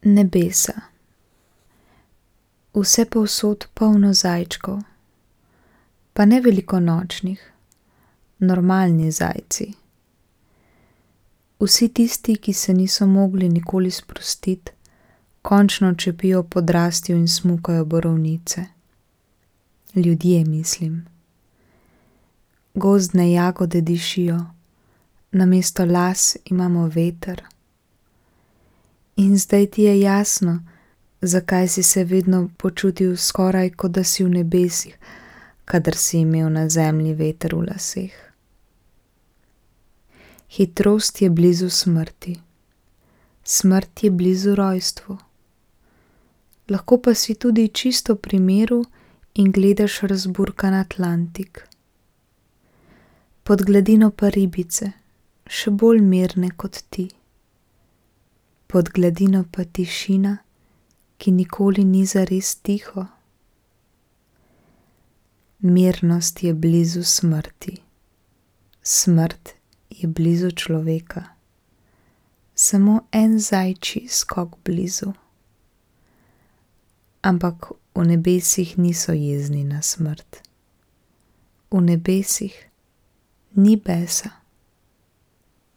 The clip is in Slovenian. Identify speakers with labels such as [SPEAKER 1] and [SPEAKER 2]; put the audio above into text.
[SPEAKER 1] Nebesa. Vse povsod polno zajčkov, pa ne velikonočnih, normalni zajci. Vsi tisti, ki se niso mogli nikoli sprostiti, končno čepijo podrastjo in smukajo borovnice. Ljudje, mislim. Gozdne jagode dišijo, namesto las imamo veter. In zdaj ti je jasno, zakaj si se vedno počutil skoraj, kot da si v nebesih, kadar si imel na zemlji veter v laseh. Hitrost je blizu smrti. Smrt je blizu rojstvu. Lahko pa si tudi čisto pri miru in gledaš razburkan Atlantik. Pod gladino pa ribice, še bolj mirne kot ti. Pod gladino pa tišina, ki nikoli ni zares tiho. Mirnost je blizu smrti. Smrt je blizu človeka. Samo en zajčji skok blizu. Ampak v nebesih niso jezni na smrt. V nebesih ni besa.